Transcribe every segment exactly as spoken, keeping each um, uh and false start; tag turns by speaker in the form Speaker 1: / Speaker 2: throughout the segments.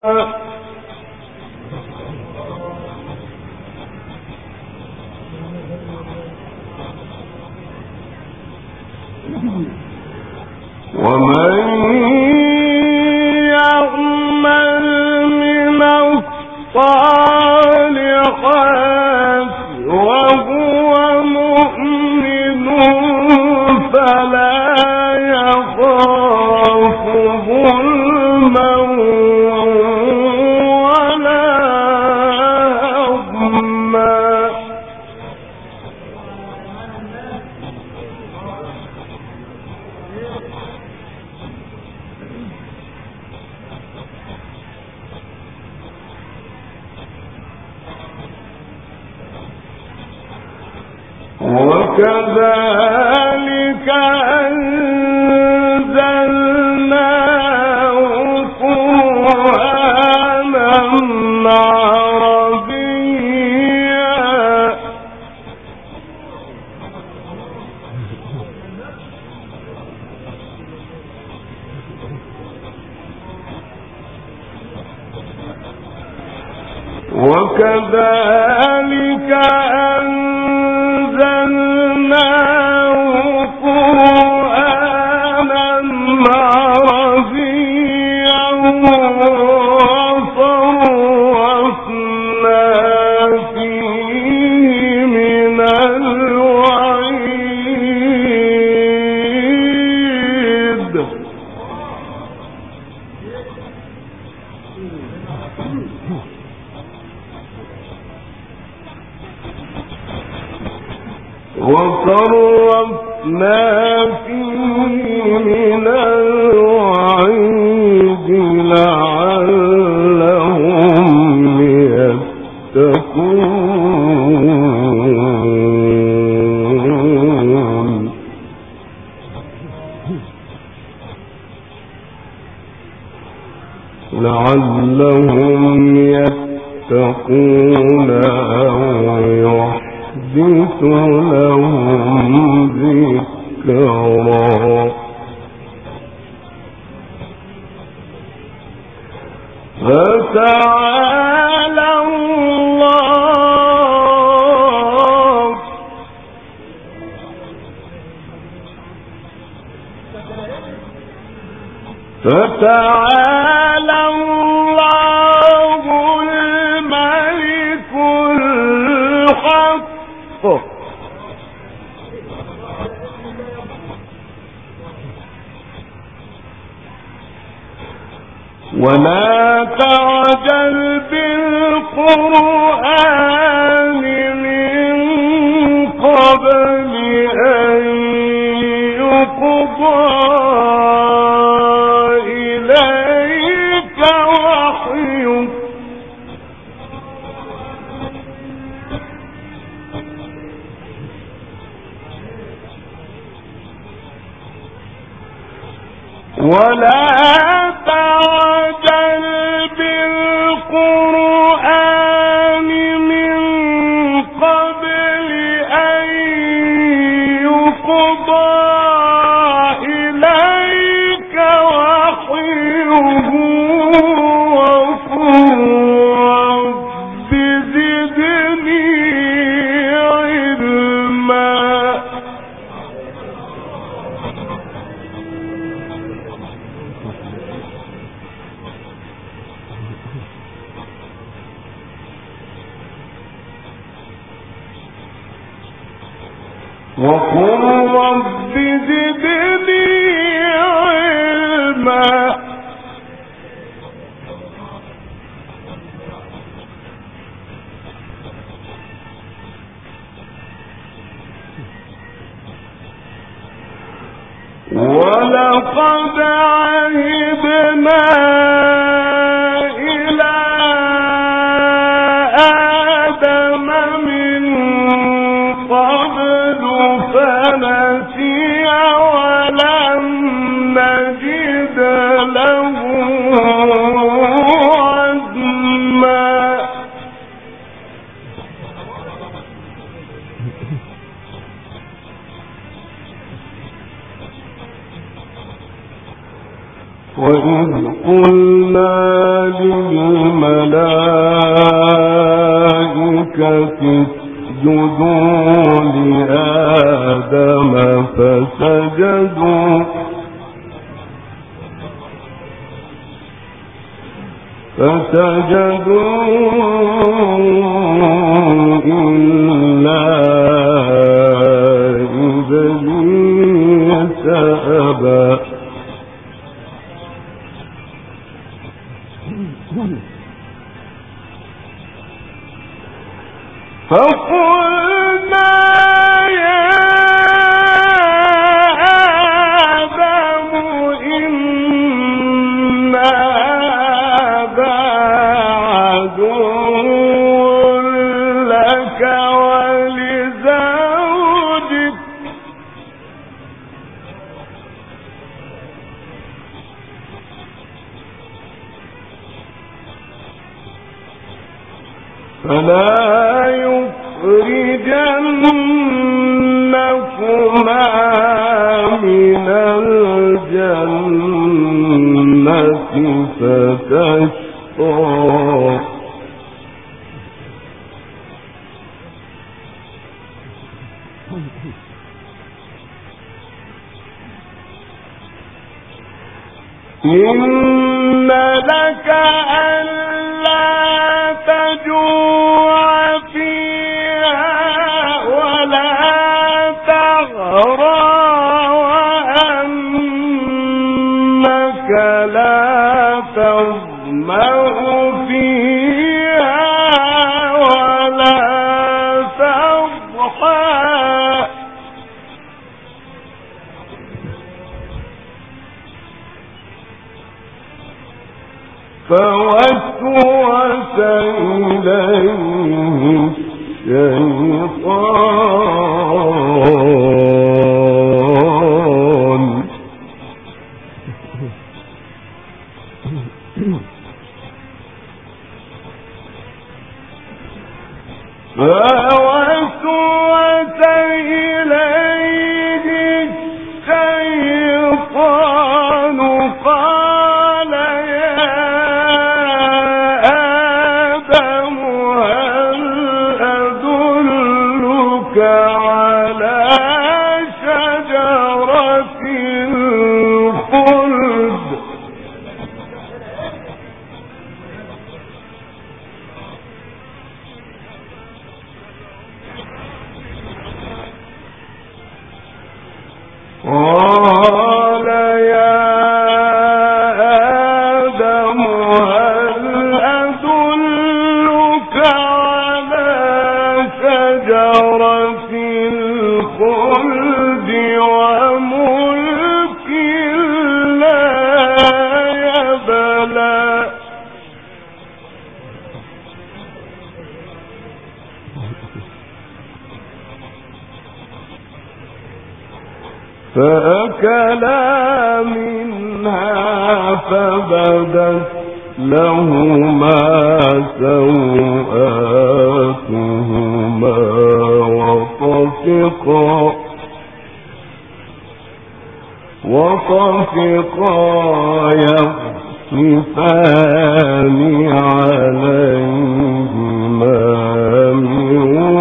Speaker 1: وكذلك أنزلناه قرآنا عربيا وكذلك أنزلناه قرآنا عربيا وصرفنا فيه من الوعيد وصرفنا فيه من الوعيد لعلهم يتقون لعلهم يتقون أو يحدث لهم ذكرا فتعالى الله فتعالى الله الملك الحق ولا تعجل بالقرآن من قبل أن يقضى إليك وحيه ولا تعجل بالقرآن من قبل أن يقضى إليك وحيه وقل رب زدني علما وقل رب زدني علما ولقد عهدنا إلى آدم من قبل فنسي ولم نجد له عزما وإذ قلنا للملائكة اسجدوا لآدم فسجدوا فسجدوا إلا إبليس أبى فقلنا يا آدم إن هذا عدو لك ولزوجك فلا يخرجنكما من الجنة فتشقى إن لك ألا تجوع فيها ولا تغرى وأنك لا تظمأ فيها ولا تضحى فوسوس إليه الشيطان فوسوس إليه الشيطان قال يا آدم هل أدلك على شجرة الخلد قال يا آدم هل أدلك على شجرة الخلد وملك لا يبلى فأكلا منها فبدت لهما سوآتهما وطفقا وطفقا يخصفان عليهما من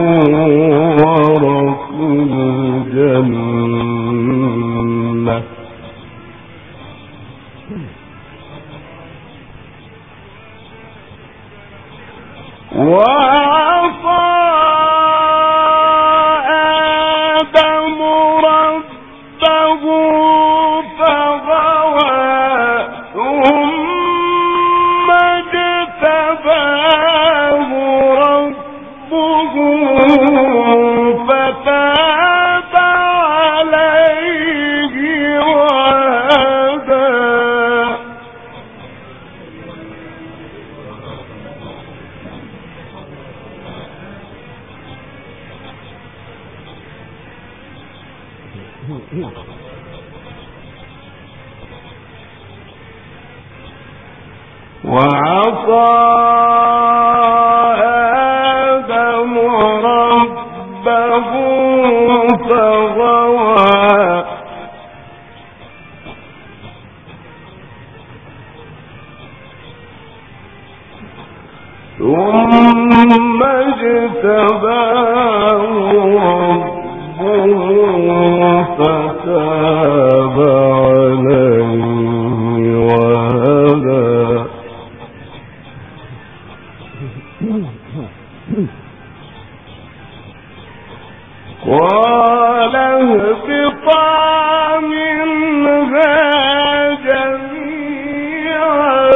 Speaker 1: ورق الجنة وعصى آدم ربه فغوى ثم اجتباه ربه فتاب عليه وهدى وعصى آدم ربه فغوى ثم اجتباه ربه فتاب عليه وهدى. قال اهبطا منها جميعا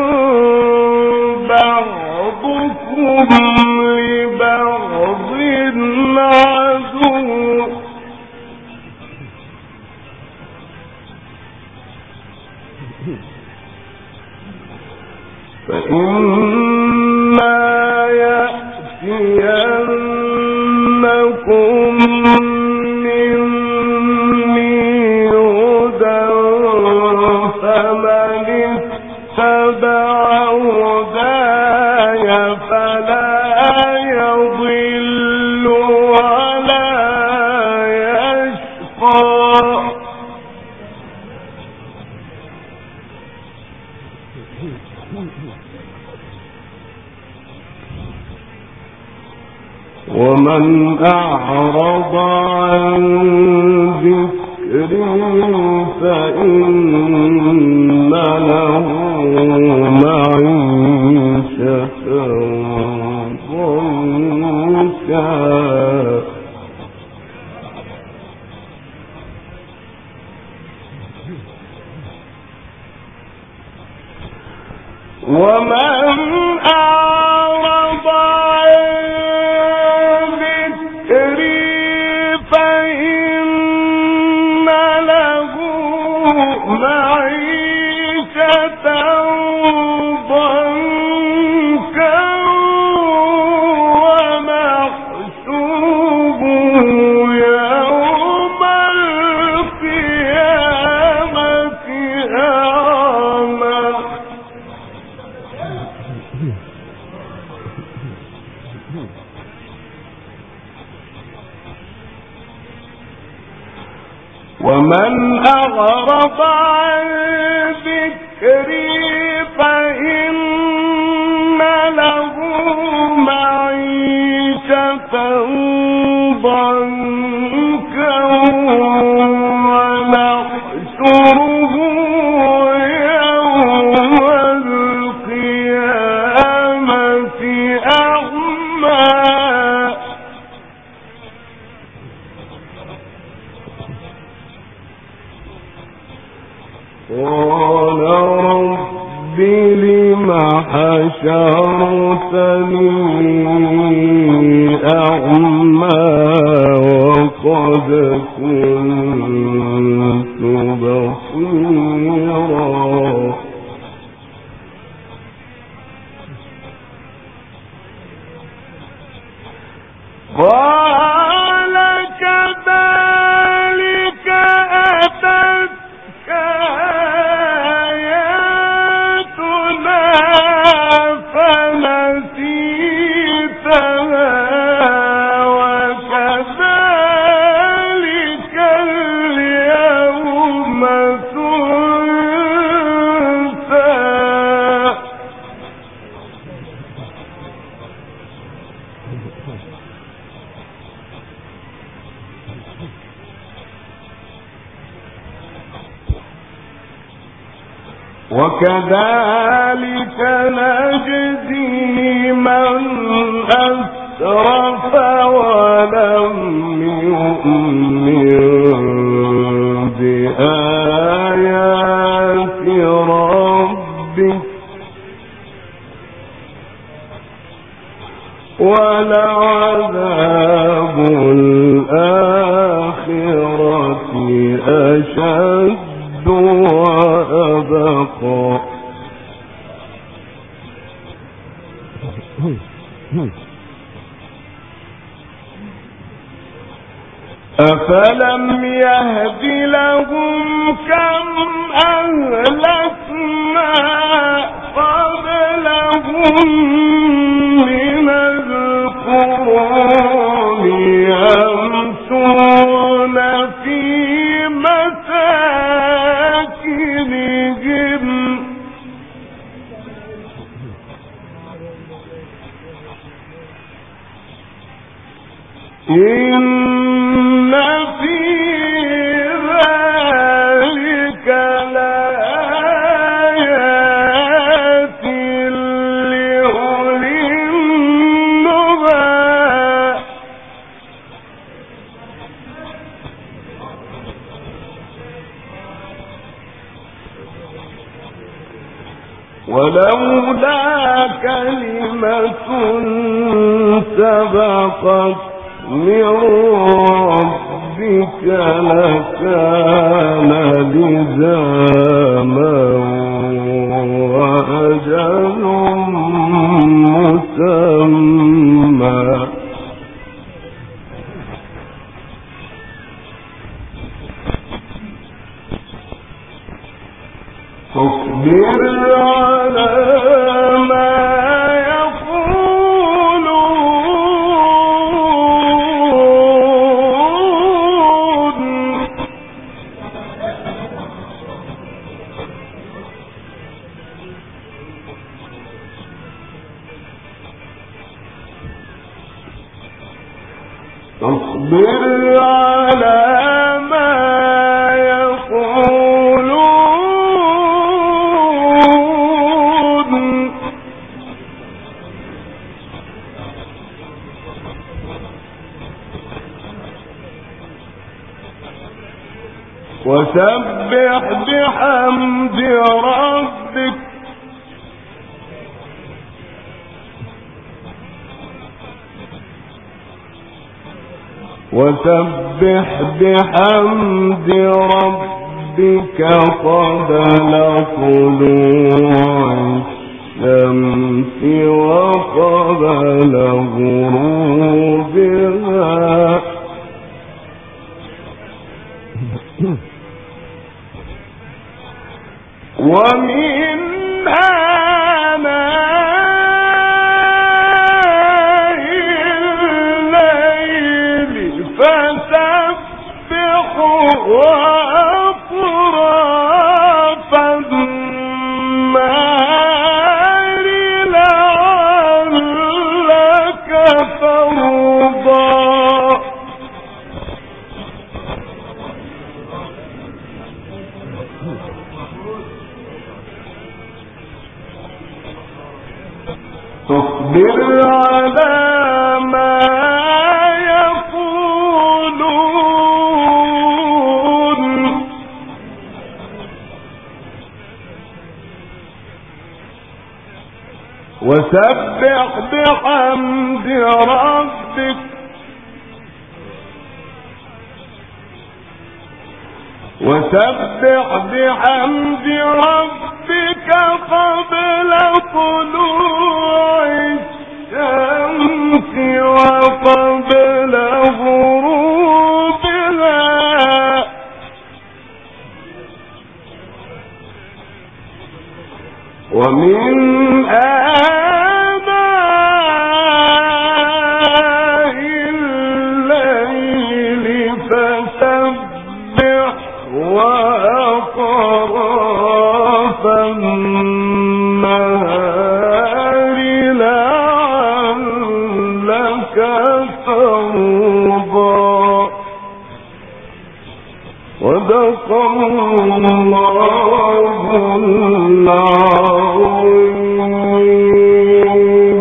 Speaker 1: بعضكم لبعض عدو فإما يأتينكم مني هدى فمن اتبع هداي فلا يضل ولا يشقى. ومن أعرض عن ذكري فإن له معيشة ضنكا ومن أعرض عن ذكري فإن له معيشة ضنكا ونحشره يوم القيامة أعمى. ومن أعرض عن ذكري فإن له معيشة ضنكا ونحشره يوم القيامة أعمى. قال رب لم حشرتني أعمى وقد كنت بصيرا. قال كذلك أتتك آياتنا فنسيتها وكذلك اليوم تنسى. وكذلك نجزي من أسرف ولم يؤمن بآيات ربه ولعذاب الآخرة أشد وأبقى. أفلم يهد لهم كم أهلكنا قبلهم من القرون يمشون في مساكنهم إن في ذلك لآيات لأولي النهى ولولا كلمة سبقت من ربك لكان لزاما وأجل مسمى فاصبر على ما اصبر على ما يقولون وسبح بحمد ربك وسبح بحمد ربك قبل طلوع الشمس وقبل غروبها ومن آناء الليل فسبح وأطراف النهار لعلك ترضى تصبر على ما يقولون وسبح بحمد ربك وسبح بحمد ربك قبل طلوع الشمس وقبل غروبها ومن آناء الليل فسبح وأطراف النهار لعلك ترضى صدق الله العظيم.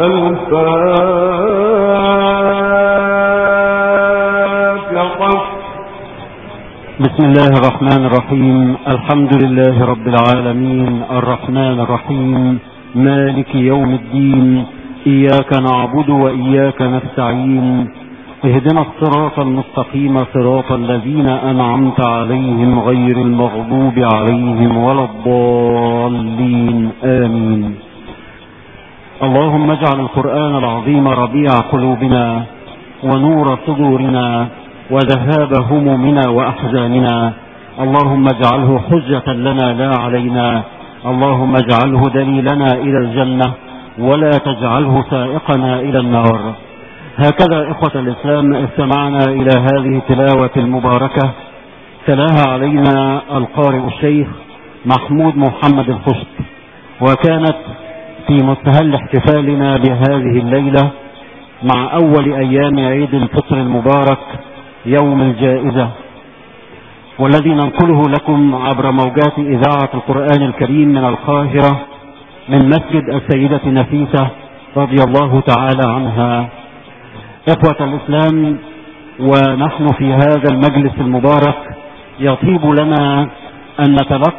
Speaker 1: الفاتحة.
Speaker 2: بسم الله الرحمن الرحيم. الحمد لله رب العالمين الرحمن الرحيم مالك يوم الدين، إياك نعبد وإياك نستعين، اهدنا الصراط المستقيم صراط الذين أنعمت عليهم غير المغضوب عليهم ولا الضالين آمين. اللهم اجعل القرآن العظيم ربيع قلوبنا ونور صدورنا وذهاب همومنا وأحزاننا. اللهم اجعله حجة لنا لا علينا. اللهم اجعله دليلنا إلى الجنة ولا تجعله سائقنا إلى النار. هكذا إخوة الإسلام استمعنا إلى هذه التلاوة المباركة تلاها علينا القارئ الشيخ محمود محمد الخشب، وكانت في مستهل احتفالنا بهذه الليلة مع أول أيام عيد الفطر المبارك يوم الجائزة، والذي ننقله لكم عبر موجات إذاعة القرآن الكريم من القاهرة من مسجد السيدة نفيسة رضي الله تعالى عنها. إخوة الإسلام، ونحن في هذا المجلس المبارك يطيب لنا أن نتلقى